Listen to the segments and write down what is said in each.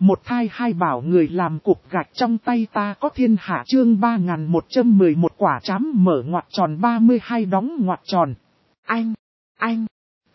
Một thai hai bảo người làm cục gạch trong tay ta có thiên hạ chương 3111 quả trám mở ngoặc tròn 32 đóng ngoặc tròn. Anh.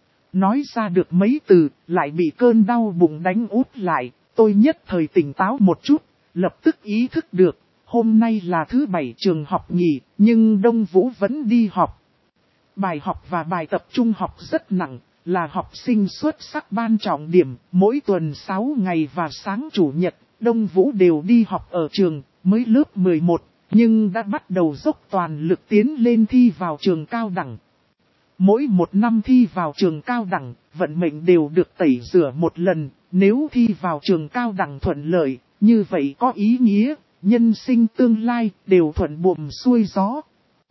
Nói ra được mấy từ, lại bị cơn đau bụng đánh út lại, tôi nhất thời tỉnh táo một chút, lập tức ý thức được, hôm nay là thứ bảy trường học nghỉ, nhưng Đông Vũ vẫn đi học. Bài học và bài tập trung học rất nặng, là học sinh xuất sắc ban trọng điểm, mỗi tuần 6 ngày và sáng chủ nhật, Đông Vũ đều đi học ở trường, mới lớp 11, nhưng đã bắt đầu dốc toàn lực tiến lên thi vào trường cao đẳng. Mỗi một năm thi vào trường cao đẳng, vận mệnh đều được tẩy rửa một lần, nếu thi vào trường cao đẳng thuận lợi, như vậy có ý nghĩa, nhân sinh tương lai đều thuận buồm xuôi gió.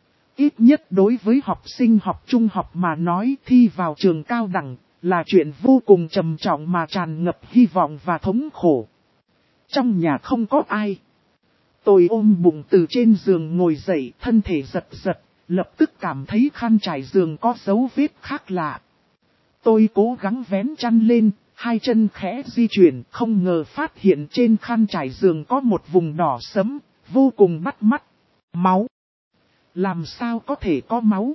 Ít nhất đối với học sinh học trung học mà nói thi vào trường cao đẳng là chuyện vô cùng trầm trọng mà tràn ngập hy vọng và thống khổ. Trong nhà không có ai. Tôi ôm bụng từ trên giường ngồi dậy, thân thể giật giật, lập tức cảm thấy khăn trải giường có dấu vết khác lạ. Tôi cố gắng vén chăn lên, hai chân khẽ di chuyển, không ngờ phát hiện trên khăn trải giường có một vùng đỏ sẫm, vô cùng bắt mắt. Máu. Làm sao có thể có máu?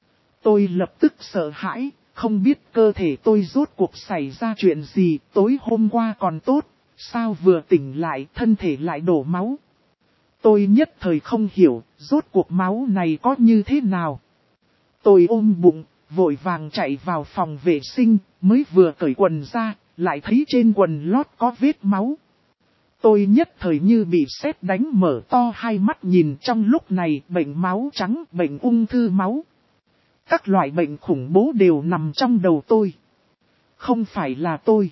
Tôi lập tức sợ hãi, không biết cơ thể tôi rốt cuộc xảy ra chuyện gì, tối hôm qua còn tốt, sao vừa tỉnh lại thân thể lại đổ máu. Tôi nhất thời không hiểu, rốt cuộc máu này có như thế nào. Tôi ôm bụng, vội vàng chạy vào phòng vệ sinh, mới vừa cởi quần ra, lại thấy trên quần lót có vết máu. Tôi nhất thời như bị sét đánh, mở to hai mắt nhìn, trong lúc này bệnh máu trắng, bệnh ung thư máu. Các loại bệnh khủng bố đều nằm trong đầu tôi. Không phải là tôi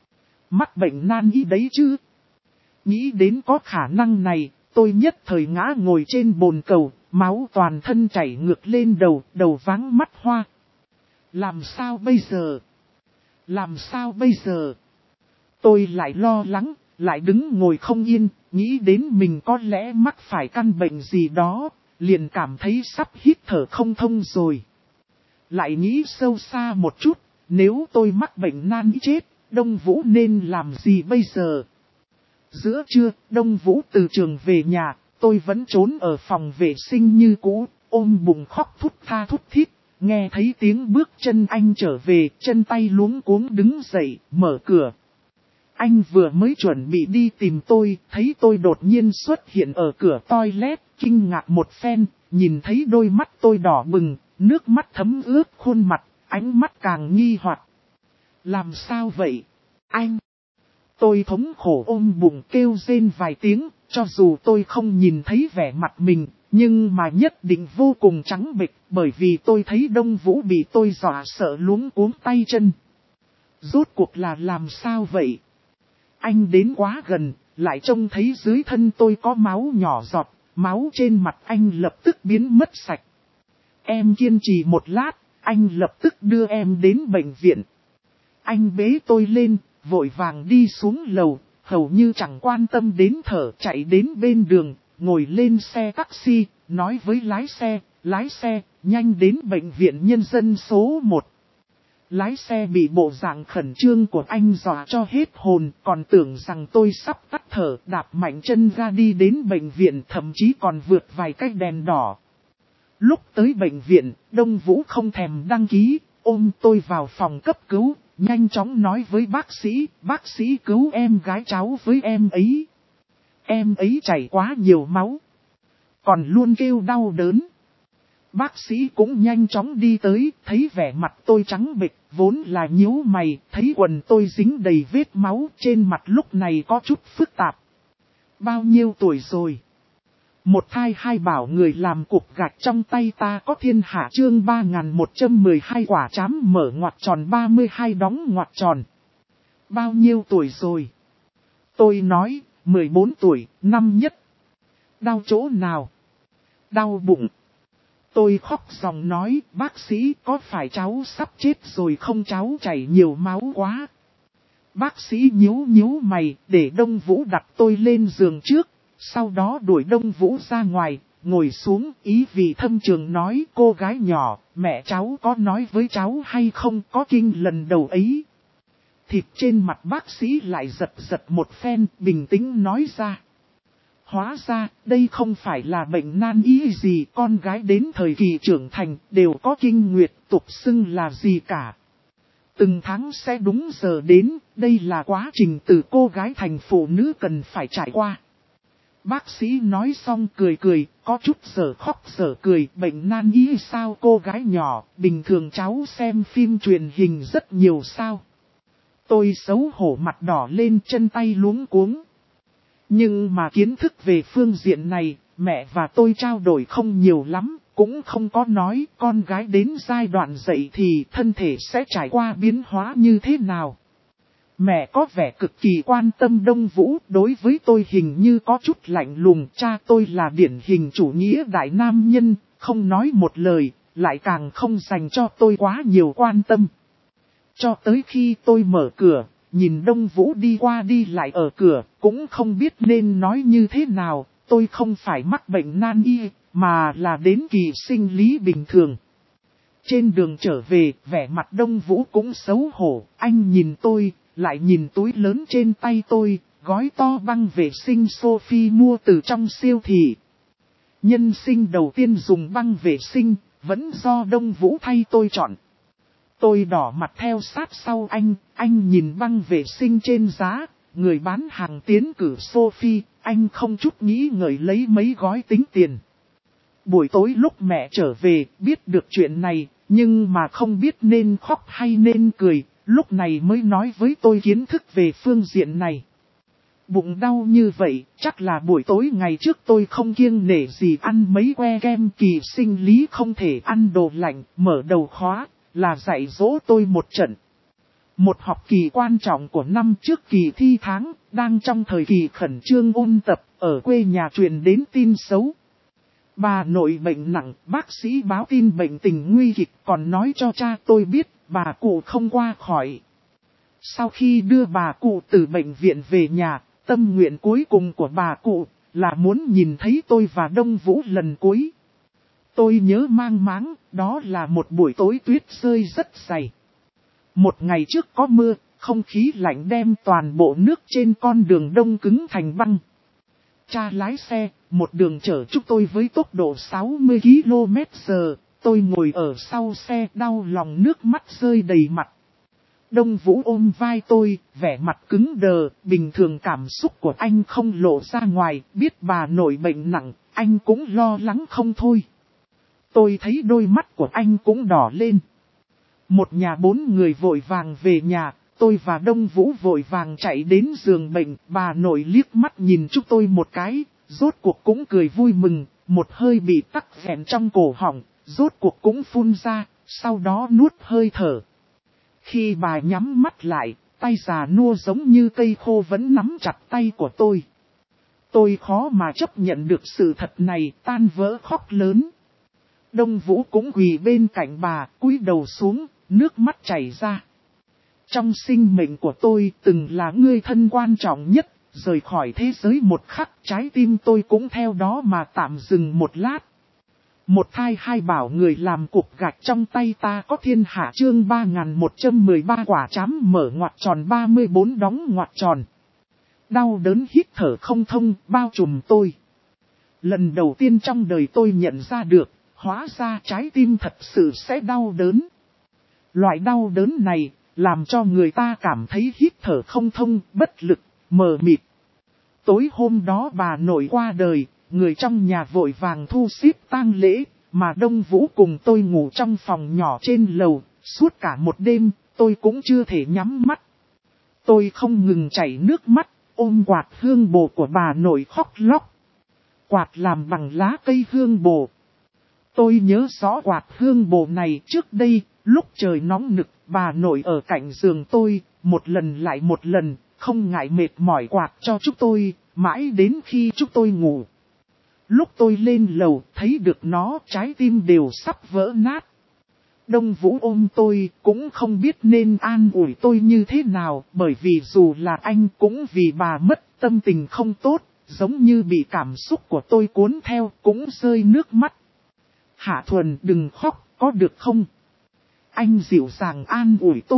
mắc bệnh nan y đấy chứ. Nghĩ đến có khả năng này, tôi nhất thời ngã ngồi trên bồn cầu, máu toàn thân chảy ngược lên đầu, đầu váng mắt hoa. Làm sao bây giờ? Làm sao bây giờ? Tôi lại lo lắng, lại đứng ngồi không yên, nghĩ đến mình có lẽ mắc phải căn bệnh gì đó, liền cảm thấy sắp hít thở không thông rồi. Lại nghĩ sâu xa một chút, nếu tôi mắc bệnh nan y chết, Đông Vũ nên làm gì bây giờ? Giữa trưa, Đông Vũ từ trường về nhà, tôi vẫn trốn ở phòng vệ sinh như cũ, ôm bụng khóc thút tha thút thít, nghe thấy tiếng bước chân anh trở về, chân tay luống cuống đứng dậy, mở cửa. Anh vừa mới chuẩn bị đi tìm tôi, thấy tôi đột nhiên xuất hiện ở cửa toilet, kinh ngạc một phen, nhìn thấy đôi mắt tôi đỏ bừng, nước mắt thấm ướt khuôn mặt, ánh mắt càng nghi hoặc. Làm sao vậy? Anh! Tôi thống khổ ôm bụng kêu rên vài tiếng, cho dù tôi không nhìn thấy vẻ mặt mình, nhưng mà nhất định vô cùng trắng bệch, bởi vì tôi thấy Đông Vũ bị tôi dọa sợ luống cuống tay chân. Rốt cuộc là làm sao vậy? Anh đến quá gần, lại trông thấy dưới thân tôi có máu nhỏ giọt, máu trên mặt anh lập tức biến mất sạch. Em kiên trì một lát, anh lập tức đưa em đến bệnh viện. Anh bế tôi lên, vội vàng đi xuống lầu, hầu như chẳng quan tâm đến thở, chạy đến bên đường, ngồi lên xe taxi, nói với lái xe, nhanh đến bệnh viện nhân dân số 1. Lái xe bị bộ dạng khẩn trương của anh dọa cho hết hồn, còn tưởng rằng tôi sắp tắt thở, đạp mạnh chân ga đi đến bệnh viện, thậm chí còn vượt vài cái đèn đỏ. Lúc tới bệnh viện, Đông Vũ không thèm đăng ký, ôm tôi vào phòng cấp cứu, nhanh chóng nói với bác sĩ cứu em gái cháu với em ấy. Em ấy chảy quá nhiều máu, còn luôn kêu đau đớn. Bác sĩ cũng nhanh chóng đi tới, thấy vẻ mặt tôi trắng bệch, vốn là nhíu mày, thấy quần tôi dính đầy vết máu, trên mặt lúc này có chút phức tạp. Bao nhiêu tuổi rồi? Một thai hai bảo người làm cục gạch trong tay ta có thiên hạ chương 3112 quả trám mở ngoặc tròn 32 đóng ngoặc tròn. Bao nhiêu tuổi rồi? Tôi nói, 14 tuổi, năm nhất. Đau chỗ nào? Đau bụng. Tôi khóc ròng nói, bác sĩ có phải cháu sắp chết rồi không, cháu chảy nhiều máu quá. Bác sĩ nhíu mày, để Đông Vũ đặt tôi lên giường trước, sau đó đuổi Đông Vũ ra ngoài, ngồi xuống, ý vị thâm trường nói, cô gái nhỏ, mẹ cháu có nói với cháu hay không, có kinh lần đầu ấy. thịt trên mặt bác sĩ lại giật giật một phen, bình tĩnh nói ra. Hóa ra, đây không phải là bệnh nan y gì, con gái đến thời kỳ trưởng thành, đều có kinh nguyệt, tục xưng là gì cả. Từng tháng sẽ đúng giờ đến, đây là quá trình từ cô gái thành phụ nữ cần phải trải qua. Bác sĩ nói xong cười cười, có chút giờ khóc giờ cười, bệnh nan y sao cô gái nhỏ, bình thường cháu xem phim truyền hình rất nhiều sao. Tôi xấu hổ mặt đỏ lên, chân tay luống cuống. Nhưng mà kiến thức về phương diện này, mẹ và tôi trao đổi không nhiều lắm, cũng không có nói con gái đến giai đoạn dậy thì thân thể sẽ trải qua biến hóa như thế nào. Mẹ có vẻ cực kỳ quan tâm Đông Vũ, đối với tôi hình như có chút lạnh lùng. Cha tôi là điển hình chủ nghĩa đại nam nhân, không nói một lời, lại càng không dành cho tôi quá nhiều quan tâm. Cho tới khi tôi mở cửa, nhìn Đông Vũ đi qua đi lại ở cửa, cũng không biết nên nói như thế nào. Tôi không phải mắc bệnh nan y, mà là đến kỳ sinh lý bình thường. Trên đường trở về, vẻ mặt Đông Vũ cũng xấu hổ, anh nhìn tôi, lại nhìn túi lớn trên tay tôi, gói to băng vệ sinh Sophie mua từ trong siêu thị. Nhân sinh đầu tiên dùng băng vệ sinh, vẫn do Đông Vũ thay tôi chọn. Tôi đỏ mặt theo sát sau anh nhìn băng vệ sinh trên giá, người bán hàng tiến cử Sophie, anh không chút nghĩ ngợi lấy mấy gói tính tiền. Buổi tối lúc mẹ trở về, biết được chuyện này, nhưng mà không biết nên khóc hay nên cười, lúc này mới nói với tôi kiến thức về phương diện này. Bụng đau như vậy, chắc là buổi tối ngày trước tôi không kiêng nể gì ăn mấy que kem, kỳ sinh lý không thể ăn đồ lạnh, mở đầu khóa, là dạy dỗ tôi một trận. Một học kỳ quan trọng của năm trước kỳ thi tháng, đang trong thời kỳ khẩn trương ôn tập, ở quê nhà truyền đến tin xấu. Bà nội bệnh nặng, bác sĩ báo tin bệnh tình nguy kịch, còn nói cho cha tôi biết, bà cụ không qua khỏi. Sau khi đưa bà cụ từ bệnh viện về nhà, tâm nguyện cuối cùng của bà cụ là muốn nhìn thấy tôi và Đông Vũ lần cuối. Tôi nhớ mang máng, đó là một buổi tối tuyết rơi rất dày. Một ngày trước có mưa, không khí lạnh đem toàn bộ nước trên con đường đông cứng thành băng. Cha lái xe, một đường chở chúng tôi với tốc độ 60 km/h, tôi ngồi ở sau xe đau lòng nước mắt rơi đầy mặt. Đông Vũ ôm vai tôi, vẻ mặt cứng đờ, bình thường cảm xúc của anh không lộ ra ngoài, biết bà nội bệnh nặng, anh cũng lo lắng không thôi. Tôi thấy đôi mắt của anh cũng đỏ lên. Một nhà 4 người vội vàng về nhà, tôi và Đông Vũ vội vàng chạy đến giường bệnh, bà nội liếc mắt nhìn chúng tôi một cái, rốt cuộc cũng cười vui mừng, một hơi bị tắc nghẹn trong cổ họng, rốt cuộc cũng phun ra, sau đó nuốt hơi thở. Khi bà nhắm mắt lại, tay già nua giống như cây khô vẫn nắm chặt tay của tôi. Tôi khó mà chấp nhận được sự thật này, tan vỡ khóc lớn. Đông Vũ cũng quỳ bên cạnh bà, cúi đầu xuống, nước mắt chảy ra. Trong sinh mệnh của tôi từng là người thân quan trọng nhất, rời khỏi thế giới một khắc, trái tim tôi cũng theo đó mà tạm dừng một lát. Một thai hai bảo người làm cục gạch trong tay ta có thiên hạ chương 3113 quả chám mở ngoặc tròn 34 đóng ngoặc tròn. Đau đớn hít thở không thông bao trùm tôi. Lần đầu tiên trong đời tôi nhận ra được, hóa ra trái tim thật sự sẽ đau đớn. Loại đau đớn này làm cho người ta cảm thấy hít thở không thông, bất lực, mờ mịt. Tối hôm đó bà nội qua đời, người trong nhà vội vàng thu xếp tang lễ, mà Đông Vũ cùng tôi ngủ trong phòng nhỏ trên lầu, suốt cả một đêm, tôi cũng chưa thể nhắm mắt. Tôi không ngừng chảy nước mắt, ôm quạt hương bồ của bà nội khóc lóc. Quạt làm bằng lá cây hương bồ. Tôi nhớ rõ quạt hương bồ này trước đây, lúc trời nóng nực, bà nội ở cạnh giường tôi, một lần lại một lần, không ngại mệt mỏi quạt cho chúng tôi, mãi đến khi chúng tôi ngủ. Lúc tôi lên lầu, thấy được nó, trái tim đều sắp vỡ nát. Đông Vũ ôm tôi, cũng không biết nên an ủi tôi như thế nào, bởi vì dù là anh cũng vì bà mất, tâm tình không tốt, giống như bị cảm xúc của tôi cuốn theo, cũng rơi nước mắt. Hạ Thuần đừng khóc, có được không? Anh dịu dàng an ủi tôi,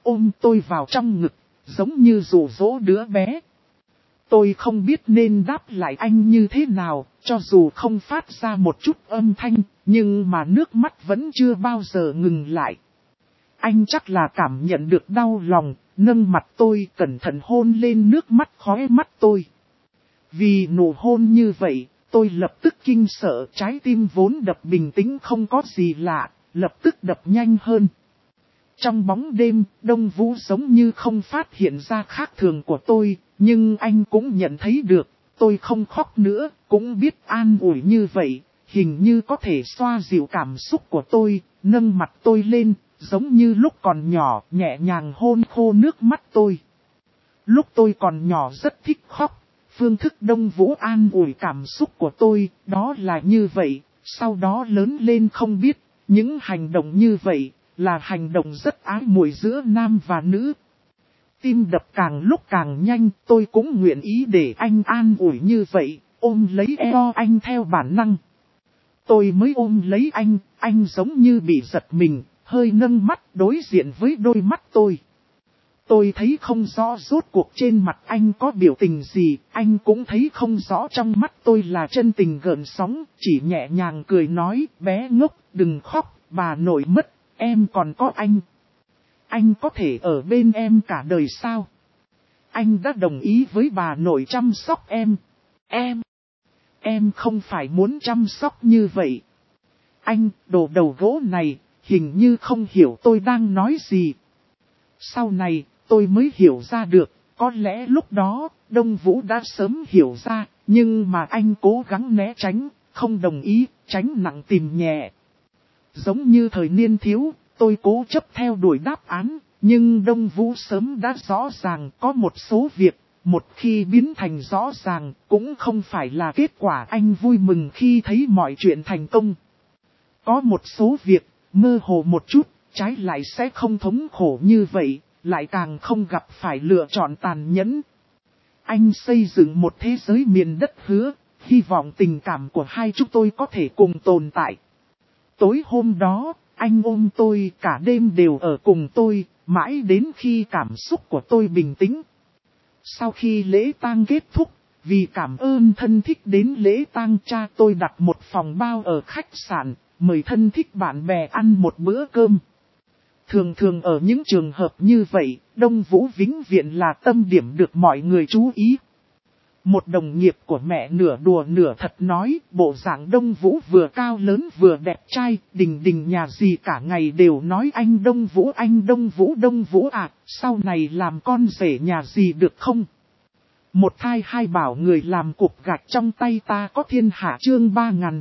ôm tôi vào trong ngực, giống như dụ dỗ đứa bé. Tôi không biết nên đáp lại anh như thế nào, cho dù không phát ra một chút âm thanh, nhưng mà nước mắt vẫn chưa bao giờ ngừng lại. Anh chắc là cảm nhận được đau lòng, nâng mặt tôi cẩn thận hôn lên nước mắt khóe mắt tôi. Vì nụ hôn như vậy, tôi lập tức kinh sợ, trái tim vốn đập bình tĩnh không có gì lạ, lập tức đập nhanh hơn. Trong bóng đêm, Đông Vũ giống như không phát hiện ra khác thường của tôi, nhưng anh cũng nhận thấy được, tôi không khóc nữa, cũng biết an ủi như vậy, hình như có thể xoa dịu cảm xúc của tôi, nâng mặt tôi lên, giống như lúc còn nhỏ, nhẹ nhàng hôn khô nước mắt tôi. Lúc tôi còn nhỏ rất thích khóc, phương thức Đông Vũ an ủi cảm xúc của tôi, đó là như vậy, sau đó lớn lên không biết, những hành động như vậy, là hành động rất ái muội giữa nam và nữ. Tim đập càng lúc càng nhanh, tôi cũng nguyện ý để anh an ủi như vậy, ôm lấy eo anh theo bản năng. Tôi mới ôm lấy anh giống như bị giật mình, hơi nâng mắt đối diện với đôi mắt tôi. Tôi thấy không rõ rốt cuộc trên mặt anh có biểu tình gì, anh cũng thấy không rõ trong mắt tôi là chân tình gợn sóng, chỉ nhẹ nhàng cười nói, bé ngốc, đừng khóc, bà nội mất, em còn có anh. Anh có thể ở bên em cả đời sao? Anh đã đồng ý với bà nội chăm sóc em. Em không phải muốn chăm sóc như vậy. Anh, đồ đầu gỗ này, hình như không hiểu tôi đang nói gì. Sau này, tôi mới hiểu ra được, có lẽ lúc đó, Đông Vũ đã sớm hiểu ra, nhưng mà anh cố gắng né tránh, không đồng ý, tránh nặng tìm nhẹ. Giống như thời niên thiếu, tôi cố chấp theo đuổi đáp án, nhưng Đông Vũ sớm đã rõ ràng có một số việc, một khi biến thành rõ ràng, cũng không phải là kết quả anh vui mừng khi thấy mọi chuyện thành công. Có một số việc, mơ hồ một chút, trái lại sẽ không thống khổ như vậy, lại càng không gặp phải lựa chọn tàn nhẫn. Anh xây dựng một thế giới miền đất hứa, hy vọng tình cảm của hai chúng tôi có thể cùng tồn tại. Tối hôm đó, anh ôm tôi cả đêm đều ở cùng tôi, mãi đến khi cảm xúc của tôi bình tĩnh. Sau khi lễ tang kết thúc, vì cảm ơn thân thích đến lễ tang, cha tôi đặt một phòng bao ở khách sạn, mời thân thích bạn bè ăn một bữa cơm. Thường thường ở những trường hợp như vậy, Đông Vũ vĩnh viễn là tâm điểm được mọi người chú ý. Một đồng nghiệp của mẹ nửa đùa nửa thật nói, bộ dạng Đông Vũ vừa cao lớn vừa đẹp trai, đình đình nhà gì cả ngày đều nói anh Đông Vũ à, sau này làm con rể nhà gì được không? Một thai hai bảo người làm cục gạch trong tay ta có thiên hạ chương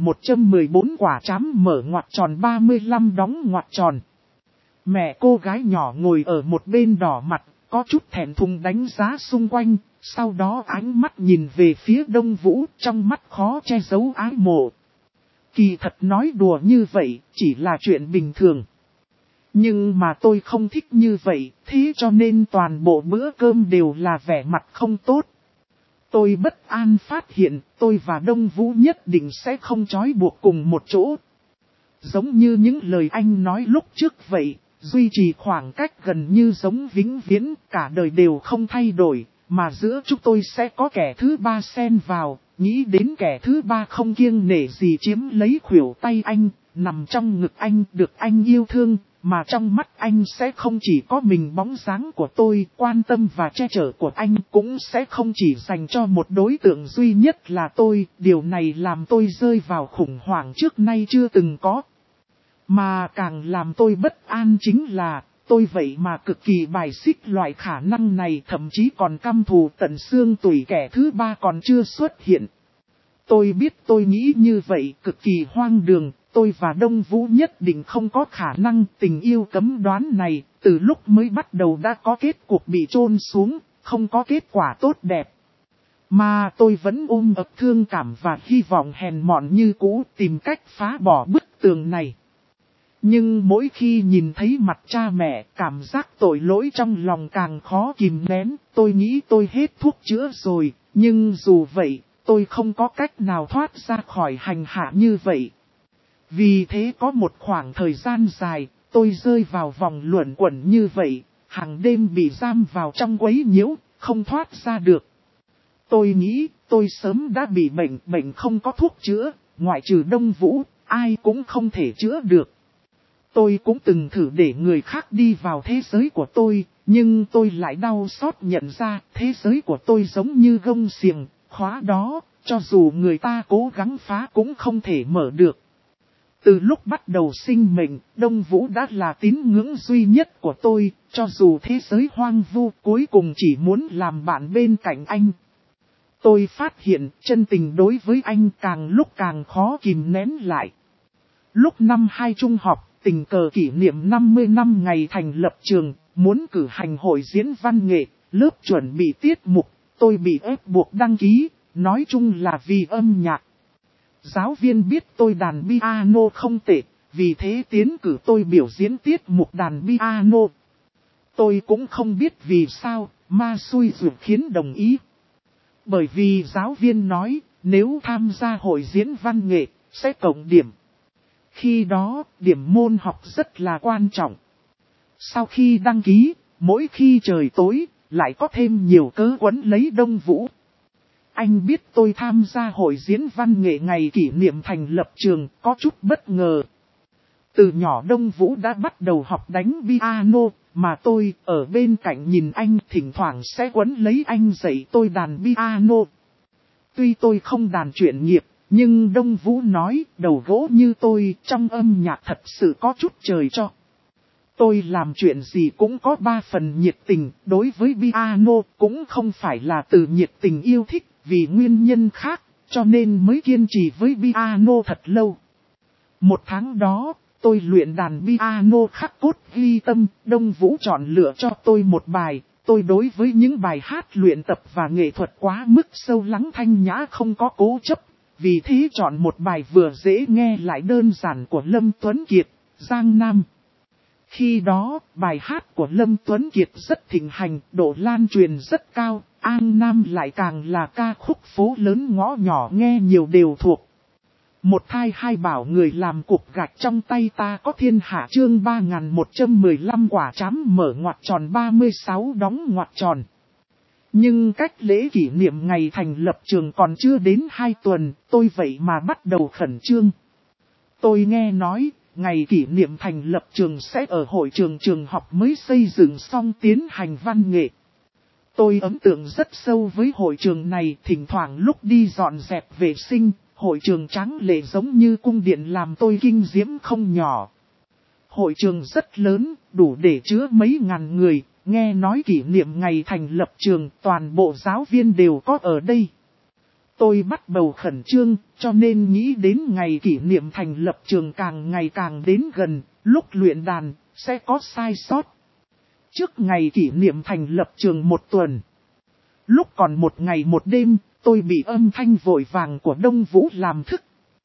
3114 quả trám mở ngoặc tròn 35 đóng ngoặc tròn. Mẹ cô gái nhỏ ngồi ở một bên đỏ mặt, có chút thẹn thùng đánh giá xung quanh, sau đó ánh mắt nhìn về phía Đông Vũ, trong mắt khó che giấu ái mộ. Kỳ thật nói đùa như vậy, chỉ là chuyện bình thường. Nhưng mà tôi không thích như vậy, thế cho nên toàn bộ bữa cơm đều là vẻ mặt không tốt. Tôi bất an phát hiện, tôi và Đông Vũ nhất định sẽ không trói buộc cùng một chỗ. Giống như những lời anh nói lúc trước vậy, duy trì khoảng cách gần như giống vĩnh viễn, cả đời đều không thay đổi, mà giữa chúng tôi sẽ có kẻ thứ ba xen vào, nghĩ đến kẻ thứ ba không kiêng nể gì chiếm lấy khuỷu tay anh, nằm trong ngực anh, được anh yêu thương, mà trong mắt anh sẽ không chỉ có mình bóng dáng của tôi, quan tâm và che chở của anh cũng sẽ không chỉ dành cho một đối tượng duy nhất là tôi, điều này làm tôi rơi vào khủng hoảng trước nay chưa từng có. Mà càng làm tôi bất an chính là, tôi vậy mà cực kỳ bài xích loại khả năng này, thậm chí còn căm thù tận xương tủy kẻ thứ ba còn chưa xuất hiện. Tôi biết tôi nghĩ như vậy cực kỳ hoang đường, tôi và Đông Vũ nhất định không có khả năng tình yêu cấm đoán này, từ lúc mới bắt đầu đã có kết cục bị chôn xuống, không có kết quả tốt đẹp. Mà tôi vẫn ôm ấp thương cảm và hy vọng hèn mọn như cũ tìm cách phá bỏ bức tường này. Nhưng mỗi khi nhìn thấy mặt cha mẹ, cảm giác tội lỗi trong lòng càng khó kìm nén, tôi nghĩ tôi hết thuốc chữa rồi, nhưng dù vậy, tôi không có cách nào thoát ra khỏi hành hạ như vậy. Vì thế có một khoảng thời gian dài, tôi rơi vào vòng luẩn quẩn như vậy, hàng đêm bị giam vào trong quấy nhiễu, không thoát ra được. Tôi nghĩ tôi sớm đã bị bệnh không có thuốc chữa, ngoại trừ Đông Vũ, ai cũng không thể chữa được. Tôi cũng từng thử để người khác đi vào thế giới của tôi, nhưng tôi lại đau xót nhận ra thế giới của tôi giống như gông xiềng, khóa đó, cho dù người ta cố gắng phá cũng không thể mở được. Từ lúc bắt đầu sinh mệnh, Đông Vũ đã là tín ngưỡng duy nhất của tôi, cho dù thế giới hoang vu cuối cùng chỉ muốn làm bạn bên cạnh anh. Tôi phát hiện chân tình đối với anh càng lúc càng khó kìm nén lại. Lúc năm 2 trung học, tình cờ kỷ niệm 50 năm ngày thành lập trường, muốn cử hành hội diễn văn nghệ, lớp chuẩn bị tiết mục, tôi bị ép buộc đăng ký, nói chung là vì âm nhạc. Giáo viên biết tôi đàn piano không tệ, vì thế tiến cử tôi biểu diễn tiết mục đàn piano. Tôi cũng không biết vì sao, ma xui ruột khiến đồng ý. Bởi vì giáo viên nói, nếu tham gia hội diễn văn nghệ, sẽ cộng điểm. Khi đó, điểm môn học rất là quan trọng. Sau khi đăng ký, mỗi khi trời tối, lại có thêm nhiều cớ quấn lấy Đông Vũ. Anh biết tôi tham gia hội diễn văn nghệ ngày kỷ niệm thành lập trường, có chút bất ngờ. Từ nhỏ Đông Vũ đã bắt đầu học đánh piano, mà tôi ở bên cạnh nhìn anh thỉnh thoảng sẽ quấn lấy anh dạy tôi đàn piano. Tuy tôi không đàn chuyên nghiệp, nhưng Đông Vũ nói đầu gỗ như tôi trong âm nhạc thật sự có chút trời cho. Tôi làm chuyện gì cũng có 3 phần nhiệt tình, đối với piano cũng không phải là từ nhiệt tình yêu thích, vì nguyên nhân khác, cho nên mới kiên trì với piano thật lâu. Một tháng đó, tôi luyện đàn piano khắc cốt ghi tâm, Đông Vũ chọn lựa cho tôi một bài. Tôi đối với những bài hát luyện tập và nghệ thuật quá mức sâu lắng thanh nhã không có cố chấp, vì thế chọn một bài vừa dễ nghe lại đơn giản của Lâm Tuấn Kiệt, Giang Nam. Khi đó, bài hát của Lâm Tuấn Kiệt rất thịnh hành, độ lan truyền rất cao, An Nam lại càng là ca khúc phố lớn ngõ nhỏ nghe nhiều đều thuộc. Một thai hai bảo người làm cục gạch trong tay ta có thiên hạ chương 3115 quả trám mở ngoặc tròn 36 đóng ngoặc tròn. Nhưng cách lễ kỷ niệm ngày thành lập trường còn chưa đến 2 tuần, tôi vậy mà bắt đầu khẩn trương. Tôi nghe nói, ngày kỷ niệm thành lập trường sẽ ở hội trường trường học mới xây dựng xong tiến hành văn nghệ. Tôi ấn tượng rất sâu với hội trường này, thỉnh thoảng lúc đi dọn dẹp vệ sinh, hội trường tráng lệ giống như cung điện làm tôi kinh diễm không nhỏ. Hội trường rất lớn, đủ để chứa mấy ngàn người, nghe nói kỷ niệm ngày thành lập trường toàn bộ giáo viên đều có ở đây. Tôi bắt đầu khẩn trương, cho nên nghĩ đến ngày kỷ niệm thành lập trường càng ngày càng đến gần, lúc luyện đàn, sẽ có sai sót. Trước ngày kỷ niệm thành lập trường 1 tuần, lúc còn 1 ngày 1 đêm, tôi bị âm thanh vội vàng của Đông Vũ làm thức.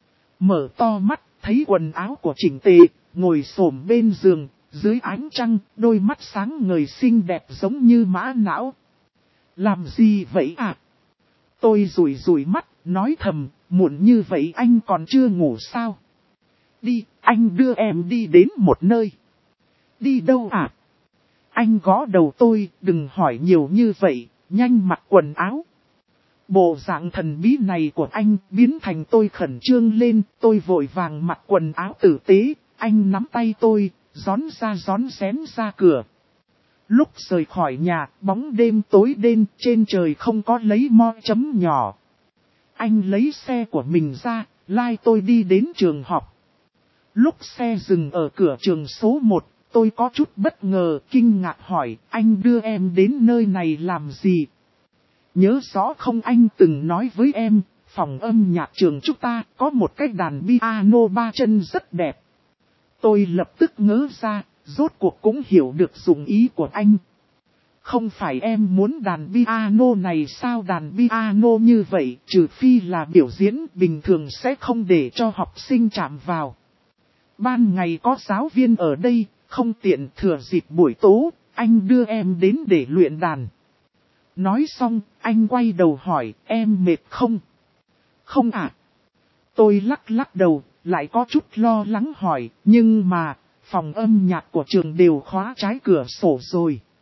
Mở to mắt, thấy quần áo của Chỉnh Tề, ngồi xổm bên giường, dưới ánh trăng, đôi mắt sáng ngời xinh đẹp giống như mã não. Làm gì vậy à? Tôi rủi rủi mắt, nói thầm, muộn như vậy anh còn chưa ngủ sao? Đi, anh đưa em đi đến một nơi. Đi đâu à? Anh gõ đầu tôi, đừng hỏi nhiều như vậy, nhanh mặc quần áo. Bộ dạng thần bí này của anh biến thành tôi khẩn trương lên, tôi vội vàng mặc quần áo tử tế, anh nắm tay tôi, rón rén ra cửa. Lúc rời khỏi nhà, bóng đêm tối đen, trên trời không có lấy mo chấm nhỏ. Anh lấy xe của mình ra, lai tôi đi đến trường học. Lúc xe dừng ở cửa trường số 1, tôi có chút bất ngờ, kinh ngạc hỏi, anh đưa em đến nơi này làm gì? Nhớ rõ không anh từng nói với em, phòng âm nhạc trường chúng ta có một cái đàn piano 3 chân rất đẹp. Tôi lập tức ngớ ra, rốt cuộc cũng hiểu được dụng ý của anh. Không phải em muốn đàn piano này sao? Đàn piano như vậy, trừ phi là biểu diễn, bình thường sẽ không để cho học sinh chạm vào. Ban ngày có giáo viên ở đây, không tiện, thừa dịp buổi tối, anh đưa em đến để luyện đàn. Nói xong, anh quay đầu hỏi, em mệt không? Không ạ. Tôi lắc đầu, lại có chút lo lắng hỏi, nhưng mà, phòng âm nhạc của trường đều khóa trái cửa sổ rồi.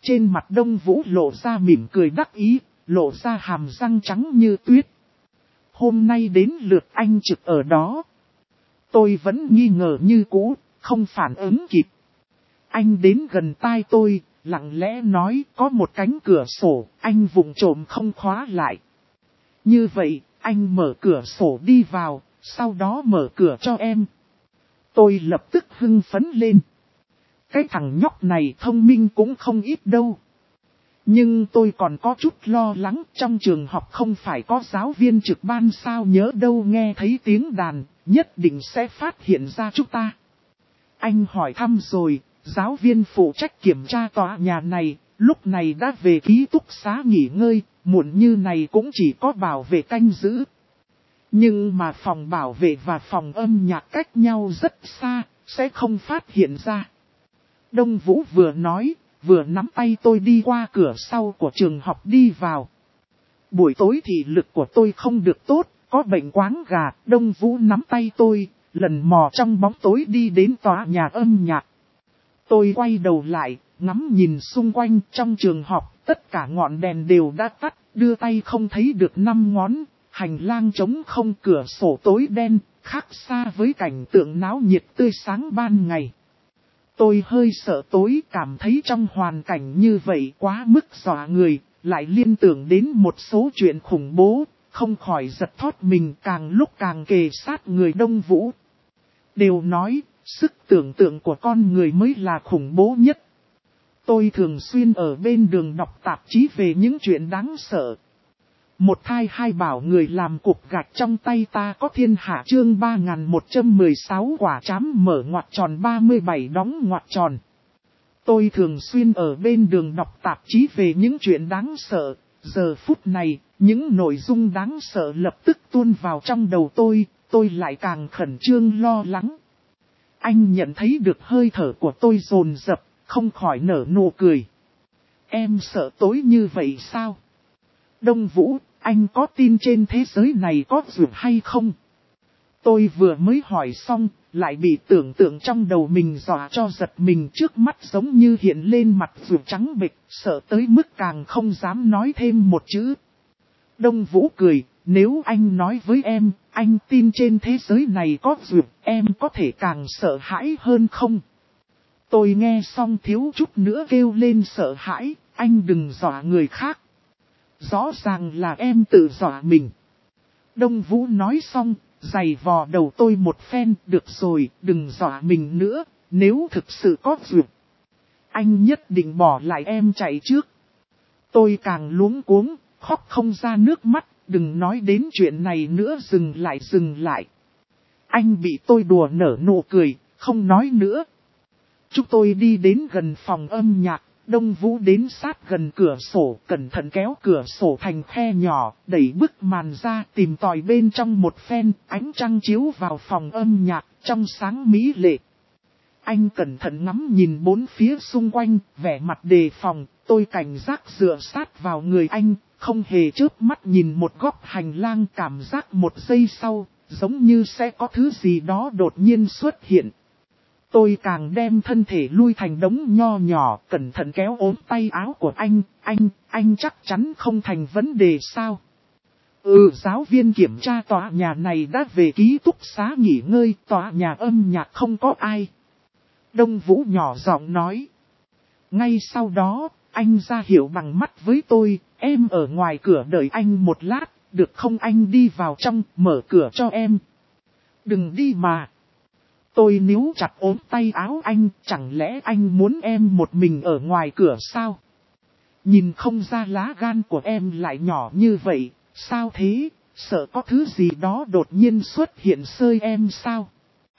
Trên mặt Đông Vũ lộ ra mỉm cười đắc ý, lộ ra hàm răng trắng như tuyết. Hôm nay đến lượt anh trực ở đó. Tôi vẫn nghi ngờ như cũ, không phản ứng kịp. Anh đến gần tai tôi, lặng lẽ nói có một cánh cửa sổ, anh vụng trộm không khóa lại. Như vậy, anh mở cửa sổ đi vào, sau đó mở cửa cho em. Tôi lập tức hưng phấn lên. Cái thằng nhóc này thông minh cũng không ít đâu. Nhưng tôi còn có chút lo lắng, trong trường học không phải có giáo viên trực ban sao, nhớ đâu nghe thấy tiếng đàn, nhất định sẽ phát hiện ra chúng ta. Anh hỏi thăm rồi, giáo viên phụ trách kiểm tra tòa nhà này, lúc này đã về ký túc xá nghỉ ngơi, muộn như này cũng chỉ có bảo vệ canh giữ. Nhưng mà phòng bảo vệ và phòng âm nhạc cách nhau rất xa, sẽ không phát hiện ra. Đông Vũ vừa nói, vừa nắm tay tôi đi qua cửa sau của trường học đi vào. Buổi tối thì lực của tôi không được tốt, có bệnh quáng gà. Đông Vũ nắm tay tôi, lần mò trong bóng tối đi đến tòa nhà âm nhạc. Tôi quay đầu lại, ngắm nhìn xung quanh trong trường học, tất cả ngọn đèn đều đã tắt, đưa tay không thấy được 5 ngón, hành lang trống không, cửa sổ tối đen, khác xa với cảnh tượng náo nhiệt tươi sáng ban ngày. Tôi hơi sợ tối, cảm thấy trong hoàn cảnh như vậy quá mức dọa người, lại liên tưởng đến một số chuyện khủng bố, không khỏi giật thót mình, càng lúc càng kề sát người Đông Vũ. Đều nói, sức tưởng tượng của con người mới là khủng bố nhất. Tôi thường xuyên ở bên đường đọc tạp chí về những chuyện đáng sợ. Một thai hai bảo người làm cục gạch trong tay ta có thiên hạ, chương 3116 quả trám mở ngoặc tròn 37 đóng ngoặc tròn. Tôi thường xuyên ở bên đường đọc tạp chí về những chuyện đáng sợ. Giờ phút này, những nội dung đáng sợ lập tức tuôn vào trong đầu tôi lại càng khẩn trương lo lắng. Anh nhận thấy được hơi thở của tôi dồn dập, không khỏi nở nụ cười. Em sợ tối như vậy sao? Đông Vũ, anh có tin trên thế giới này có dược hay không? Tôi vừa mới hỏi xong, lại bị tưởng tượng trong đầu mình dọa cho giật mình, trước mắt giống như hiện lên mặt dược trắng bệch, sợ tới mức càng không dám nói thêm một chữ. Đông Vũ cười, nếu anh nói với em, anh tin trên thế giới này có dược, em có thể càng sợ hãi hơn không? Tôi nghe xong thiếu chút nữa kêu lên sợ hãi, anh đừng dọa người khác. Rõ ràng là em tự dọa mình. Đông Vũ nói xong, giày vò đầu tôi một phen, được rồi, đừng dọa mình nữa, nếu thực sự có duyệt. Anh nhất định bỏ lại em chạy trước. Tôi càng luống cuống, khóc không ra nước mắt, đừng nói đến chuyện này nữa, dừng lại. Anh bị tôi đùa nở nụ cười, không nói nữa. Chúng tôi đi đến gần phòng âm nhạc. Đông Vũ đến sát gần cửa sổ, cẩn thận kéo cửa sổ thành khe nhỏ, đẩy bức màn ra, tìm tòi bên trong một phen, ánh trăng chiếu vào phòng âm nhạc, trong sáng mỹ lệ. Anh cẩn thận ngắm nhìn bốn phía xung quanh, vẻ mặt đề phòng, tôi cảnh giác dựa sát vào người anh, không hề chớp mắt nhìn một góc hành lang, cảm giác một giây sau, giống như sẽ có thứ gì đó đột nhiên xuất hiện. Tôi càng đem thân thể lui thành đống nho nhỏ, cẩn thận kéo ốm tay áo của anh chắc chắn không thành vấn đề sao? Giáo viên kiểm tra tòa nhà này đã về ký túc xá nghỉ ngơi, tòa nhà âm nhạc không có ai. Đông Vũ nhỏ giọng nói. Ngay sau đó, anh ra hiệu bằng mắt với tôi, em ở ngoài cửa đợi anh một lát, được không, anh đi vào trong, mở cửa cho em. Đừng đi mà. Tôi níu chặt ốm tay áo anh, chẳng lẽ anh muốn em một mình ở ngoài cửa sao? Nhìn không ra lá gan của em lại nhỏ như vậy, sao thế, sợ có thứ gì đó đột nhiên xuất hiện xơi em sao?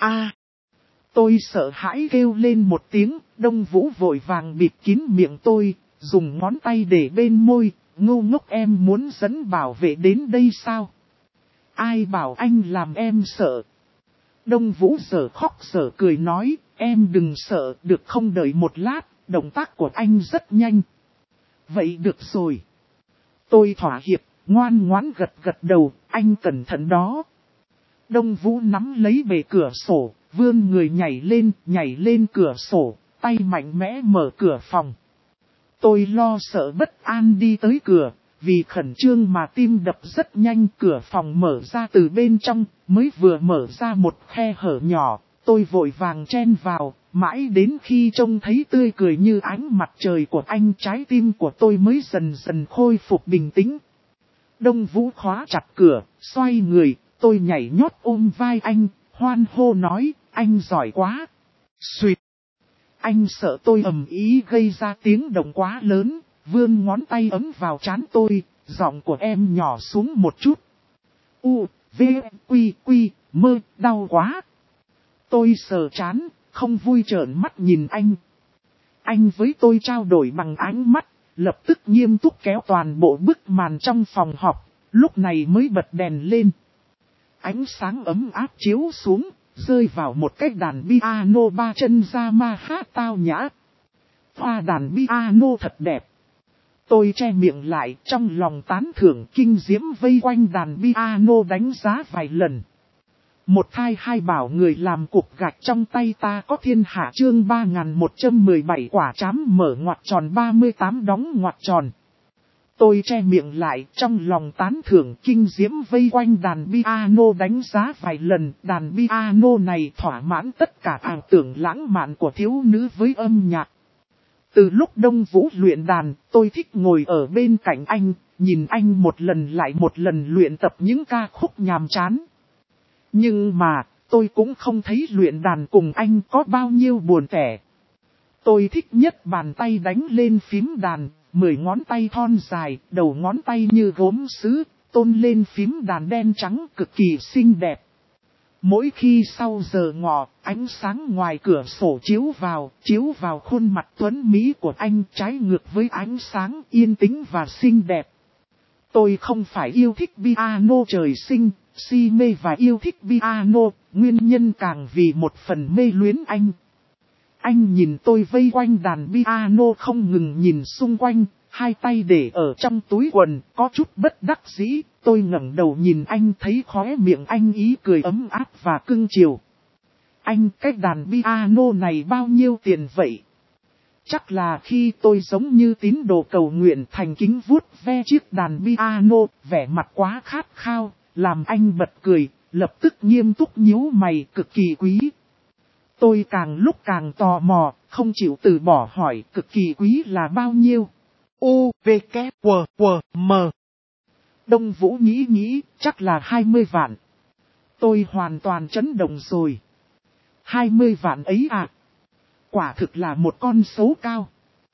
Tôi sợ hãi kêu lên một tiếng, Đông Vũ vội vàng bịt kín miệng tôi, dùng ngón tay để bên môi, ngu ngốc, em muốn dẫn bảo vệ đến đây sao? Ai bảo anh làm em sợ? Đông Vũ giờ khóc giờ cười nói, em đừng sợ, được không, đợi một lát, động tác của anh rất nhanh. Vậy được rồi. Tôi thỏa hiệp, ngoan ngoãn gật đầu, anh cẩn thận đó. Đông Vũ nắm lấy bề cửa sổ, vươn người nhảy lên cửa sổ, tay mạnh mẽ mở cửa phòng. Tôi lo sợ bất an đi tới cửa, vì khẩn trương mà tim đập rất nhanh. Cửa phòng mở ra từ bên trong, mới vừa mở ra một khe hở nhỏ, tôi vội vàng chen vào, mãi đến khi trông thấy tươi cười như ánh mặt trời của anh, trái tim của tôi mới dần dần khôi phục bình tĩnh. Đông Vũ khóa chặt cửa, xoay người, tôi nhảy nhót ôm vai anh, hoan hô nói, anh giỏi quá. Xuyệt! Anh sợ tôi ầm ý gây ra tiếng động quá lớn, vươn ngón tay ấm vào trán tôi, giọng của em nhỏ xuống một chút. U, V, Quy, Quy, mơ, đau quá. Tôi sờ trán, không vui trợn mắt nhìn anh. Anh với tôi trao đổi bằng ánh mắt, lập tức nghiêm túc kéo toàn bộ bức màn trong phòng họp, lúc này mới bật đèn lên. Ánh sáng ấm áp chiếu xuống, rơi vào một cái đàn piano 3 chân Yamaha tao nhã. Hoa đàn piano thật đẹp. Tôi che miệng lại, trong lòng tán thưởng, kinh diễm vây quanh đàn piano đánh giá vài lần. Một thai hai bảo người làm cục gạch trong tay ta có thiên hạ. Chương 3117 quả trám mở ngoặc tròn 38 đóng ngoặc tròn. Tôi che miệng lại, trong lòng tán thưởng, kinh diễm vây quanh đàn piano đánh giá vài lần. Đàn piano này thỏa mãn tất cả ảo tưởng lãng mạn của thiếu nữ với âm nhạc. Từ lúc Đông Vũ luyện đàn, tôi thích ngồi ở bên cạnh anh, nhìn anh một lần lại một lần luyện tập những ca khúc nhàm chán. Nhưng mà, tôi cũng không thấy luyện đàn cùng anh có bao nhiêu buồn tẻ. Tôi thích nhất bàn tay đánh lên phím đàn, 10 ngón tay thon dài, đầu ngón tay như gốm sứ, tôn lên phím đàn đen trắng cực kỳ xinh đẹp. Mỗi khi sau giờ ngọ, ánh sáng ngoài cửa sổ chiếu vào khuôn mặt tuấn mỹ của anh, trái ngược với ánh sáng yên tĩnh và xinh đẹp. Tôi không phải yêu thích piano trời sinh, si mê và yêu thích piano, nguyên nhân càng vì một phần mê luyến anh. Anh nhìn tôi vây quanh đàn piano không ngừng nhìn xung quanh, hai tay để ở trong túi quần, có chút bất đắc dĩ. Tôi ngẩng đầu nhìn anh, thấy khóe miệng anh ý cười ấm áp và cưng chiều. Anh, cái đàn piano này bao nhiêu tiền vậy? Chắc là khi tôi giống như tín đồ cầu nguyện thành kính vuốt ve chiếc đàn piano, vẻ mặt quá khát khao, làm anh bật cười, lập tức nghiêm túc nhíu mày, cực kỳ quý. Tôi càng lúc càng tò mò, không chịu từ bỏ hỏi cực kỳ quý là bao nhiêu. U, V, K, W, W, M. Đông Vũ nghĩ, chắc là 20 vạn. Tôi hoàn toàn chấn động rồi. 20 vạn ấy à? Quả thực là một con số cao.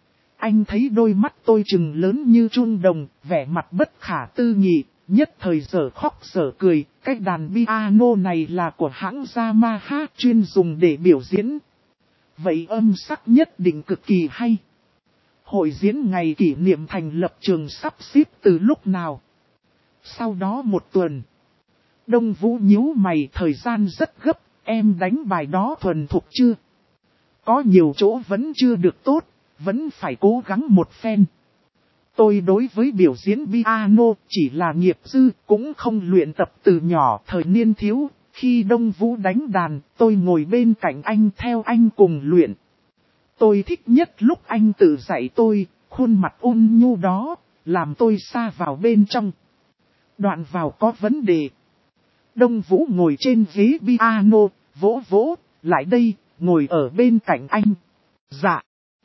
Anh thấy đôi mắt tôi trừng lớn như chuông đồng, vẻ mặt bất khả tư nghị, nhất thời dở khóc dở cười. Cái đàn piano này là của hãng Yamaha chuyên dùng để biểu diễn. Vậy âm sắc nhất định cực kỳ hay. Hội diễn ngày kỷ niệm thành lập trường sắp xếp từ lúc nào? Sau đó một tuần. Đông Vũ nhíu mày, thời gian rất gấp, em đánh bài đó thuần thục chưa? Có nhiều chỗ vẫn chưa được tốt, vẫn phải cố gắng một phen. Tôi đối với biểu diễn piano chỉ là nghiệp dư, cũng không luyện tập từ nhỏ. Thời niên thiếu, khi Đông Vũ đánh đàn, tôi ngồi bên cạnh anh theo anh cùng luyện. Tôi thích nhất lúc anh tự dạy tôi, khuôn mặt ôn nhu đó, làm tôi sa vào bên trong. Đoạn vào có vấn đề. Đông Vũ ngồi trên ghế piano, vỗ, lại đây, ngồi ở bên cạnh anh. Dạ.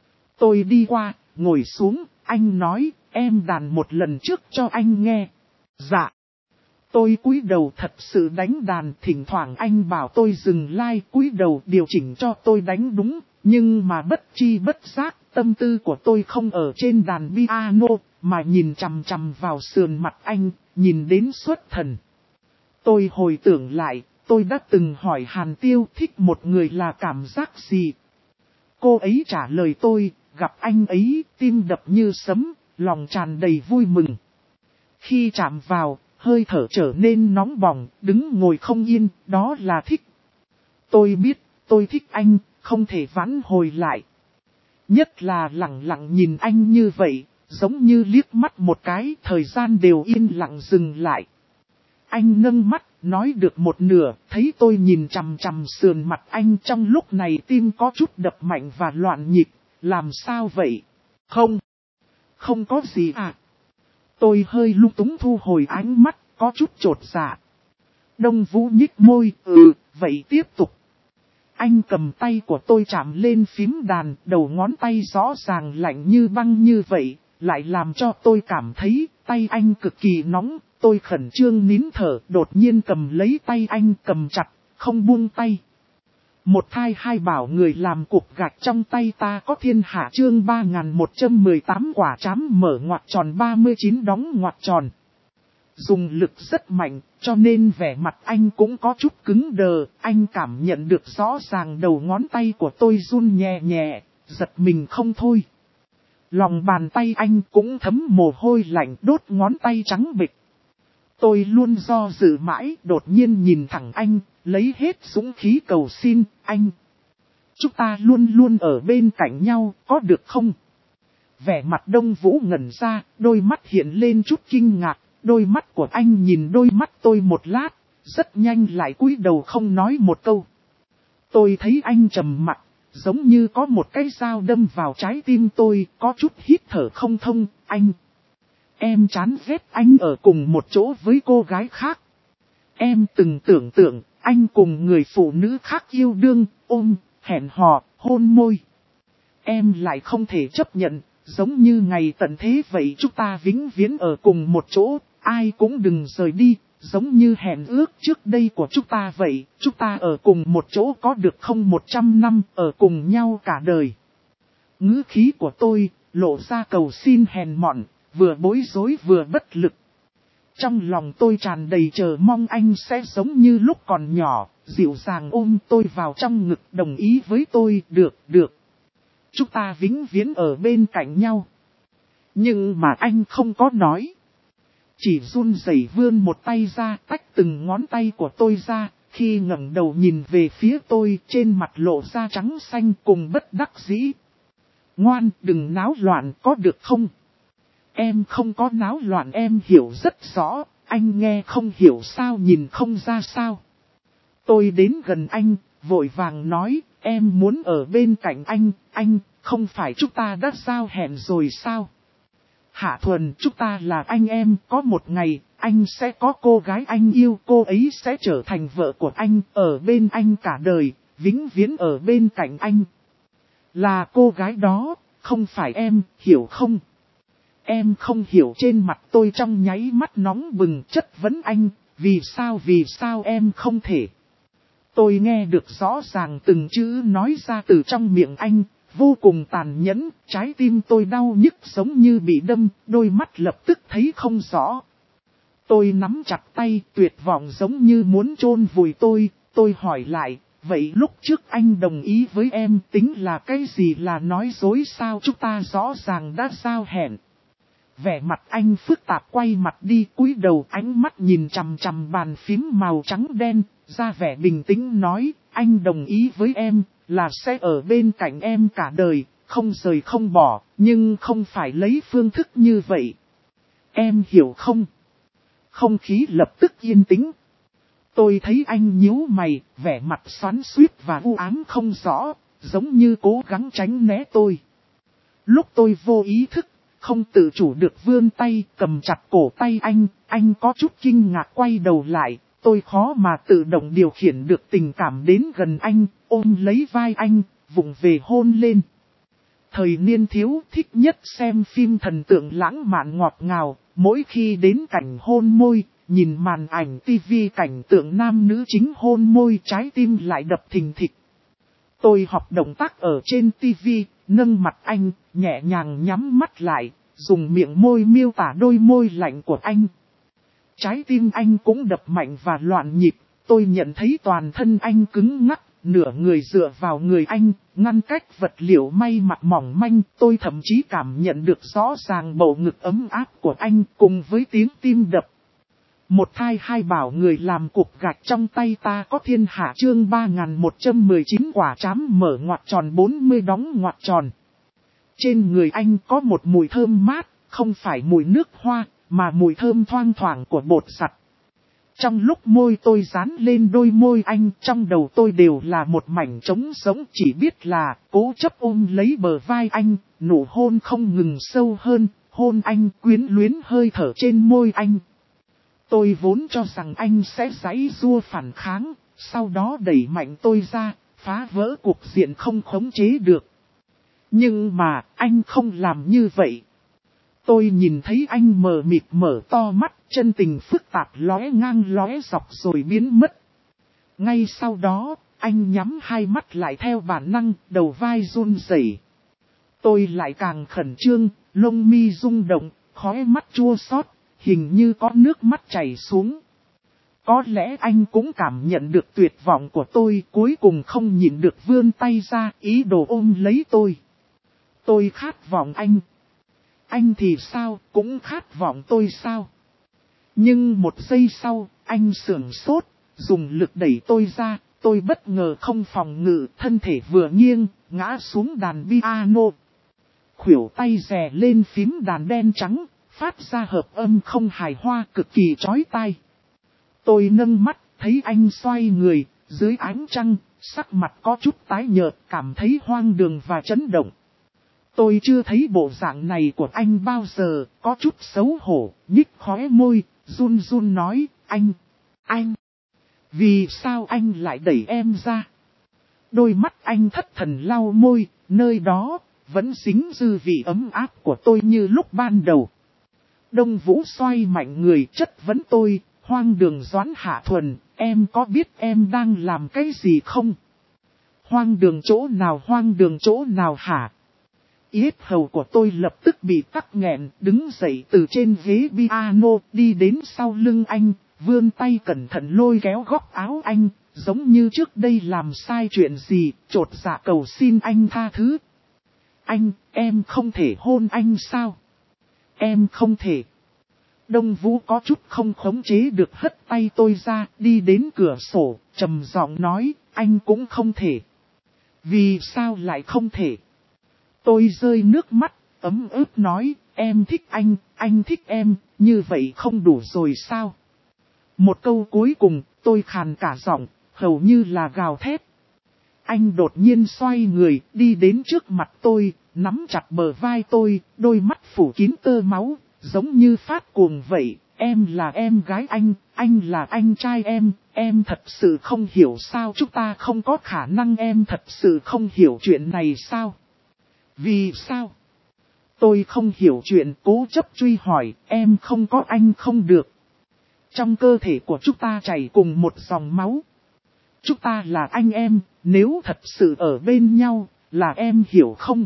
Tôi đi qua, ngồi xuống, anh nói, em đàn một lần trước cho anh nghe. Dạ. Tôi cúi đầu thật sự đánh đàn, thỉnh thoảng anh bảo tôi dừng like, cúi đầu điều chỉnh cho tôi đánh đúng, nhưng mà bất chi bất giác, tâm tư của tôi không ở trên đàn piano, mà nhìn chằm chằm vào sườn mặt anh, nhìn đến xuất thần. Tôi hồi tưởng lại, tôi đã từng hỏi Hàn Tiêu thích một người là cảm giác gì. Cô ấy trả lời tôi, gặp anh ấy, tim đập như sấm, lòng tràn đầy vui mừng. Khi chạm vào, hơi thở trở nên nóng bỏng, đứng ngồi không yên, đó là thích. Tôi biết, tôi thích anh, không thể vãn hồi lại. Nhất là lặng lặng nhìn anh như vậy, giống như liếc mắt một cái, thời gian đều yên lặng dừng lại. Anh nâng mắt, nói được một nửa, thấy tôi nhìn chằm chằm sườn mặt anh, trong lúc này tim có chút đập mạnh và loạn nhịp. Làm sao vậy? Không, Không có gì à. Tôi hơi lung túng thu hồi ánh mắt, có chút chột dạ. Đông Vũ nhích môi, vậy tiếp tục. Anh cầm tay của tôi chạm lên phím đàn, đầu ngón tay rõ ràng lạnh như băng như vậy, lại làm cho tôi cảm thấy tay anh cực kỳ nóng. Tôi khẩn trương nín thở, đột nhiên cầm lấy tay anh cầm chặt, không buông tay. Một thai hai bảo người làm cục gạch trong tay ta có thiên hạ chương 3118 quả trám mở ngoặc tròn 39 đóng ngoặc tròn. Dùng lực rất mạnh, cho nên vẻ mặt anh cũng có chút cứng đờ, anh cảm nhận được rõ ràng đầu ngón tay của tôi run nhẹ nhẹ, giật mình không thôi. Lòng bàn tay anh cũng thấm mồ hôi lạnh đốt ngón tay trắng bệch. Tôi luôn do dự mãi, đột nhiên nhìn thẳng anh, lấy hết dũng khí cầu xin, anh. Chúng ta luôn luôn ở bên cạnh nhau, có được không? Vẻ mặt Đông Vũ ngẩn ra, đôi mắt hiện lên chút kinh ngạc, đôi mắt của anh nhìn đôi mắt tôi một lát, rất nhanh lại cúi đầu không nói một câu. Tôi thấy anh trầm mặc, giống như có một cái dao đâm vào trái tim tôi, có chút hít thở không thông, anh. Em chán ghét anh ở cùng một chỗ với cô gái khác. Em từng tưởng tượng, anh cùng người phụ nữ khác yêu đương, ôm, hẹn hò, hôn môi. Em lại không thể chấp nhận, giống như ngày tận thế vậy chúng ta vĩnh viễn ở cùng một chỗ, ai cũng đừng rời đi, giống như hẹn ước trước đây của chúng ta vậy, chúng ta ở cùng một chỗ có được không 100 năm, ở cùng nhau cả đời. Ngữ khí của tôi, lộ ra cầu xin hèn mọn, vừa bối rối vừa bất lực. Trong lòng tôi tràn đầy chờ mong anh sẽ giống như lúc còn nhỏ, dịu dàng ôm tôi vào trong ngực đồng ý với tôi, được. Chúng ta vĩnh viễn ở bên cạnh nhau. Nhưng mà anh không có nói. Chỉ run rẩy vươn một tay ra, tách từng ngón tay của tôi ra, khi ngẩng đầu nhìn về phía tôi trên mặt lộ ra trắng xanh cùng bất đắc dĩ. Ngoan, đừng náo loạn có được không? Em không có náo loạn, em hiểu rất rõ, anh nghe không hiểu sao nhìn không ra sao. Tôi đến gần anh, vội vàng nói, em muốn ở bên cạnh anh, không phải chúng ta đã giao hẹn rồi sao? Hạ Thuần, chúng ta là anh em, có một ngày, anh sẽ có cô gái anh yêu, cô ấy sẽ trở thành vợ của anh, ở bên anh cả đời, vĩnh viễn ở bên cạnh anh. Là cô gái đó, không phải em, hiểu không? Em không hiểu, trên mặt tôi trong nháy mắt nóng bừng chất vấn anh, vì sao em không thể. Tôi nghe được rõ ràng từng chữ nói ra từ trong miệng anh, vô cùng tàn nhẫn, trái tim tôi đau nhức giống như bị đâm, đôi mắt lập tức thấy không rõ. Tôi nắm chặt tay, tuyệt vọng giống như muốn chôn vùi tôi hỏi lại, vậy lúc trước anh đồng ý với em tính là cái gì, là nói dối sao, chúng ta rõ ràng đã giao hẹn. Vẻ mặt anh phức tạp quay mặt đi, cúi đầu ánh mắt nhìn chằm chằm bàn phím màu trắng đen, ra vẻ bình tĩnh nói, anh đồng ý với em, là sẽ ở bên cạnh em cả đời, không rời không bỏ, nhưng không phải lấy phương thức như vậy. Em hiểu không? Không khí lập tức yên tĩnh. Tôi thấy anh nhíu mày, vẻ mặt xoắn xuýt và u ám không rõ, giống như cố gắng tránh né tôi. Lúc tôi vô ý thức, không tự chủ được vươn tay cầm chặt cổ tay anh có chút kinh ngạc quay đầu lại, tôi khó mà tự động điều khiển được tình cảm đến gần anh, ôm lấy vai anh, vụng về hôn lên. Thời niên thiếu thích nhất xem phim thần tượng lãng mạn ngọt ngào, mỗi khi đến cảnh hôn môi, nhìn màn ảnh tivi cảnh tượng nam nữ chính hôn môi trái tim lại đập thình thịch. Tôi học động tác ở trên tivi, nâng mặt anh, nhẹ nhàng nhắm mắt lại, dùng miệng môi miêu tả đôi môi lạnh của anh. Trái tim anh cũng đập mạnh và loạn nhịp, tôi nhận thấy toàn thân anh cứng ngắc, nửa người dựa vào người anh, ngăn cách vật liệu may mặc mỏng manh. Tôi thậm chí cảm nhận được rõ ràng bầu ngực ấm áp của anh cùng với tiếng tim đập. Một thai hai bảo người làm cục gạch trong tay ta có thiên hạ chương 3119 quả trám mở ngoặc tròn 40 đóng ngoặc tròn. Trên người anh có một mùi thơm mát, không phải mùi nước hoa, mà mùi thơm thoang thoảng của bột giặt. Trong lúc môi tôi dán lên đôi môi anh, trong đầu tôi đều là một mảnh trống sống, chỉ biết là cố chấp ôm lấy bờ vai anh, nụ hôn không ngừng sâu hơn, hôn anh, quyến luyến hơi thở trên môi anh. Tôi vốn cho rằng anh sẽ giãy giụa phản kháng, sau đó đẩy mạnh tôi ra, phá vỡ cuộc diện không khống chế được. Nhưng mà, anh không làm như vậy. Tôi nhìn thấy anh mờ mịt mở to mắt, chân tình phức tạp lóe ngang lóe dọc rồi biến mất. Ngay sau đó, anh nhắm hai mắt lại theo bản năng, đầu vai run rẩy. Tôi lại càng khẩn trương, lông mi rung động, khóe mắt chua xót, hình như có nước mắt chảy xuống. Có lẽ anh cũng cảm nhận được tuyệt vọng của tôi, cuối cùng không nhịn được vươn tay ra, ý đồ ôm lấy tôi. Tôi khát vọng anh. Anh thì sao, cũng khát vọng tôi sao? Nhưng một giây sau, anh sửng sốt, dùng lực đẩy tôi ra, tôi bất ngờ không phòng ngự, thân thể vừa nghiêng, ngã xuống đàn piano. Khuỷu tay đè lên phím đàn đen trắng, phát ra hợp âm không hài hòa cực kỳ chói tai. Tôi nâng mắt, thấy anh xoay người, dưới ánh trăng, sắc mặt có chút tái nhợt, cảm thấy hoang đường và chấn động. Tôi chưa thấy bộ dạng này của anh bao giờ, có chút xấu hổ, nhích khóe môi, run run nói, anh, vì sao anh lại đẩy em ra? Đôi mắt anh thất thần lau môi, nơi đó, vẫn dính dư vị ấm áp của tôi như lúc ban đầu. Đông Vũ xoay mạnh người chất vấn tôi, hoang đường Doãn Hạ Thuần, em có biết em đang làm cái gì không? Hoang đường chỗ nào hả? Yết hầu của tôi lập tức bị tắc nghẹn, đứng dậy từ trên ghế piano, đi đến sau lưng anh, vươn tay cẩn thận lôi kéo góc áo anh, giống như trước đây làm sai chuyện gì, chột dạ cầu xin anh tha thứ. Em không thể hôn anh sao? Em không thể. Đông Vũ có chút không khống chế được hất tay tôi ra, đi đến cửa sổ, trầm giọng nói, anh cũng không thể. Vì sao lại không thể? Tôi rơi nước mắt, ấm ức nói, em thích anh thích em, như vậy không đủ rồi sao? Một câu cuối cùng, tôi khàn cả giọng, hầu như là gào thét. Anh đột nhiên xoay người, đi đến trước mặt tôi, nắm chặt bờ vai tôi, đôi mắt phủ kín tơ máu, giống như phát cuồng vậy. Em là em gái anh là anh trai em thật sự không hiểu sao chúng ta không có khả năng, em thật sự không hiểu chuyện này sao? Vì sao? Tôi không hiểu chuyện, cố chấp truy hỏi, em không có anh không được. Trong cơ thể của chúng ta chảy cùng một dòng máu. Chúng ta là anh em, nếu thật sự ở bên nhau, là em hiểu không?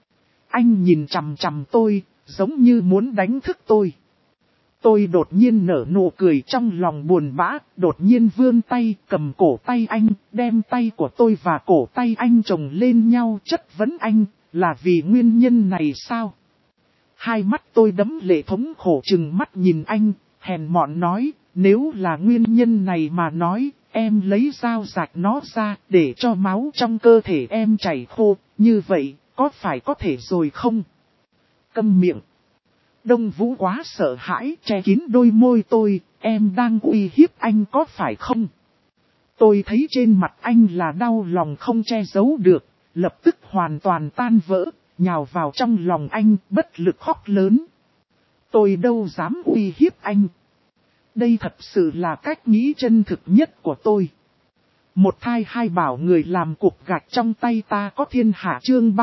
Anh nhìn chằm chằm tôi, giống như muốn đánh thức tôi. Tôi đột nhiên nở nụ cười trong lòng buồn bã, đột nhiên vươn tay cầm cổ tay anh, đem tay của tôi và cổ tay anh chồng lên nhau, chất vấn anh, là vì nguyên nhân này sao? Hai mắt tôi đẫm lệ thống khổ trừng mắt nhìn anh, hèn mọn nói, nếu là nguyên nhân này mà nói, em lấy dao rạch nó ra để cho máu trong cơ thể em chảy khô, như vậy, có phải có thể rồi không? Câm miệng. Đông Vũ quá sợ hãi, che kín đôi môi tôi, em đang uy hiếp anh có phải không? Tôi thấy trên mặt anh là đau lòng không che giấu được, lập tức hoàn toàn tan vỡ, nhào vào trong lòng anh, bất lực khóc lớn. Tôi đâu dám uy hiếp anh. Đây thật sự là cách nghĩ chân thực nhất của tôi. Một thai hai bảo người làm cục gạch trong tay ta có thiên hạ chương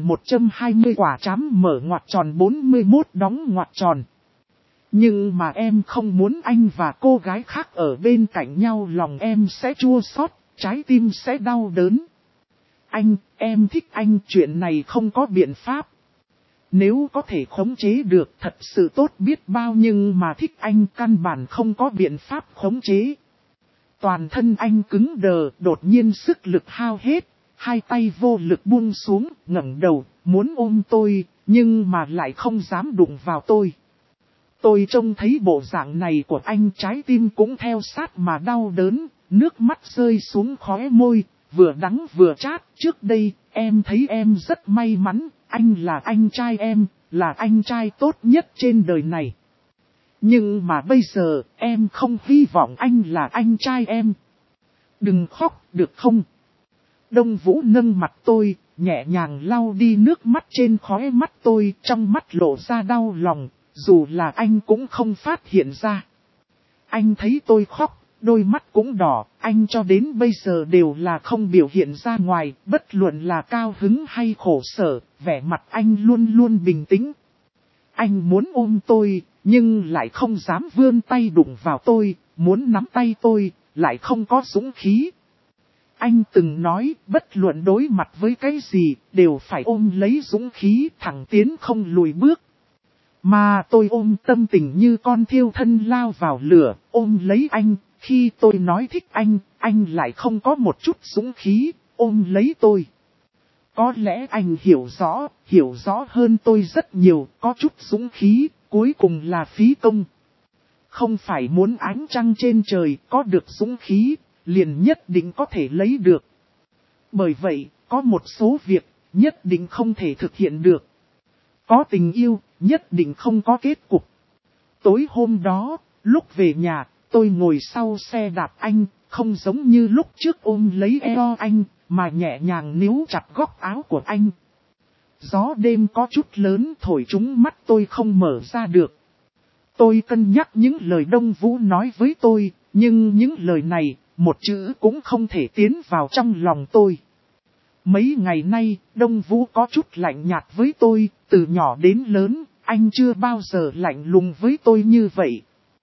3120 quả trám mở ngoặc tròn 41 đóng ngoặc tròn. Nhưng mà em không muốn anh và cô gái khác ở bên cạnh nhau, lòng em sẽ chua xót, trái tim sẽ đau đớn. Em thích anh, chuyện này không có biện pháp. Nếu có thể khống chế được thật sự tốt biết bao, nhưng mà thích anh căn bản không có biện pháp khống chế. Toàn thân anh cứng đờ, đột nhiên sức lực hao hết, hai tay vô lực buông xuống, ngẩng đầu, muốn ôm tôi, nhưng mà lại không dám đụng vào tôi. Tôi trông thấy bộ dạng này của anh, trái tim cũng theo sát mà đau đớn, nước mắt rơi xuống khóe môi, vừa đắng vừa chát. Trước đây, em thấy em rất may mắn, anh là anh trai em, là anh trai tốt nhất trên đời này. Nhưng mà bây giờ, em không hy vọng anh là anh trai em. Đừng khóc, được không? Đông Vũ nâng mặt tôi, nhẹ nhàng lau đi nước mắt trên khóe mắt tôi, trong mắt lộ ra đau lòng, dù là anh cũng không phát hiện ra. Anh thấy tôi khóc, đôi mắt cũng đỏ, anh cho đến bây giờ đều là không biểu hiện ra ngoài, bất luận là cao hứng hay khổ sở, vẻ mặt anh luôn luôn bình tĩnh. Anh muốn ôm tôi, nhưng lại không dám vươn tay đụng vào tôi, muốn nắm tay tôi, lại không có dũng khí. Anh từng nói, bất luận đối mặt với cái gì, đều phải ôm lấy dũng khí, thẳng tiến không lùi bước. Mà tôi ôm tâm tình như con thiêu thân lao vào lửa, ôm lấy anh, khi tôi nói thích anh lại không có một chút dũng khí, ôm lấy tôi. Có lẽ anh hiểu rõ hơn tôi rất nhiều, có chút dũng khí, cuối cùng là phí công. Không phải muốn ánh trăng trên trời, có được dũng khí, liền nhất định có thể lấy được. Bởi vậy, có một số việc, nhất định không thể thực hiện được. Có tình yêu, nhất định không có kết cục. Tối hôm đó, lúc về nhà, tôi ngồi sau xe đạp anh, không giống như lúc trước ôm lấy eo anh, mà nhẹ nhàng níu chặt góc áo của anh. Gió đêm có chút lớn thổi trúng mắt tôi không mở ra được. Tôi cân nhắc những lời Đông Vũ nói với tôi, nhưng những lời này, một chữ cũng không thể tiến vào trong lòng tôi. Mấy ngày nay, Đông Vũ có chút lạnh nhạt với tôi, từ nhỏ đến lớn, anh chưa bao giờ lạnh lùng với tôi như vậy.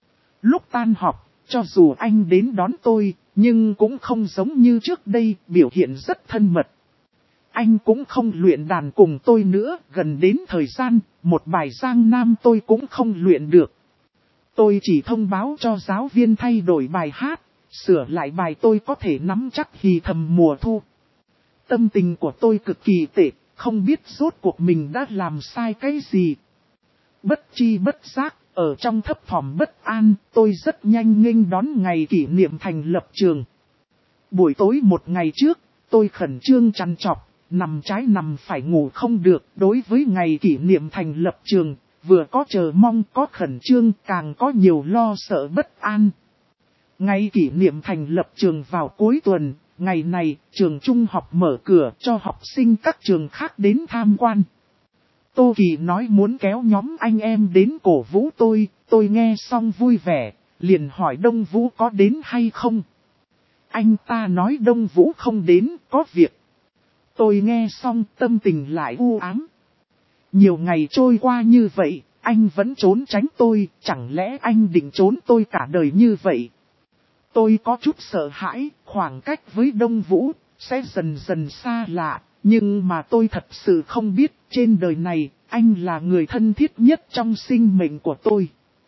Lúc tan học, cho dù anh đến đón tôi, nhưng cũng không giống như trước đây, biểu hiện rất thân mật. Anh cũng không luyện đàn cùng tôi nữa, gần đến thời gian, một bài Giang Nam tôi cũng không luyện được. Tôi chỉ thông báo cho giáo viên thay đổi bài hát, sửa lại bài tôi có thể nắm chắc thì thầm mùa thu. Tâm tình của tôi cực kỳ tệ, không biết rốt cuộc mình đã làm sai cái gì. Bất chi bất giác, ở trong thấp thỏm bất an, tôi rất nhanh nghênh đón ngày kỷ niệm thành lập trường. Buổi tối một ngày trước, tôi khẩn trương trằn trọc, nằm trái nằm phải ngủ không được. Đối với ngày kỷ niệm thành lập trường, vừa có chờ mong, có khẩn trương, càng có nhiều lo sợ bất an. Ngày kỷ niệm thành lập trường vào cuối tuần, ngày này trường trung học mở cửa cho học sinh các trường khác đến tham quan. Tô Kỳ nói muốn kéo nhóm anh em đến cổ vũ tôi nghe xong vui vẻ, liền hỏi Đông Vũ có đến hay không. Anh ta nói Đông Vũ không đến, có việc. Tôi nghe xong tâm tình lại u ám. Nhiều ngày trôi qua như vậy, anh vẫn trốn tránh tôi, chẳng lẽ anh định trốn tôi cả đời như vậy? Tôi có chút sợ hãi, khoảng cách với Đông Vũ, sẽ dần dần xa lạ, nhưng mà tôi thật sự không biết, trên đời này, anh là người thân thiết nhất trong sinh mệnh của tôi.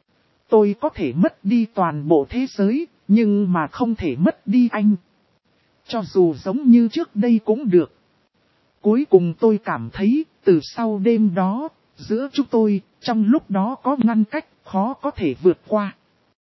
Tôi có thể mất đi toàn bộ thế giới, nhưng mà không thể mất đi anh. Cho dù giống như trước đây cũng được. Cuối cùng tôi cảm thấy, từ sau đêm đó, giữa chúng tôi, trong lúc đó có ngăn cách, khó có thể vượt qua.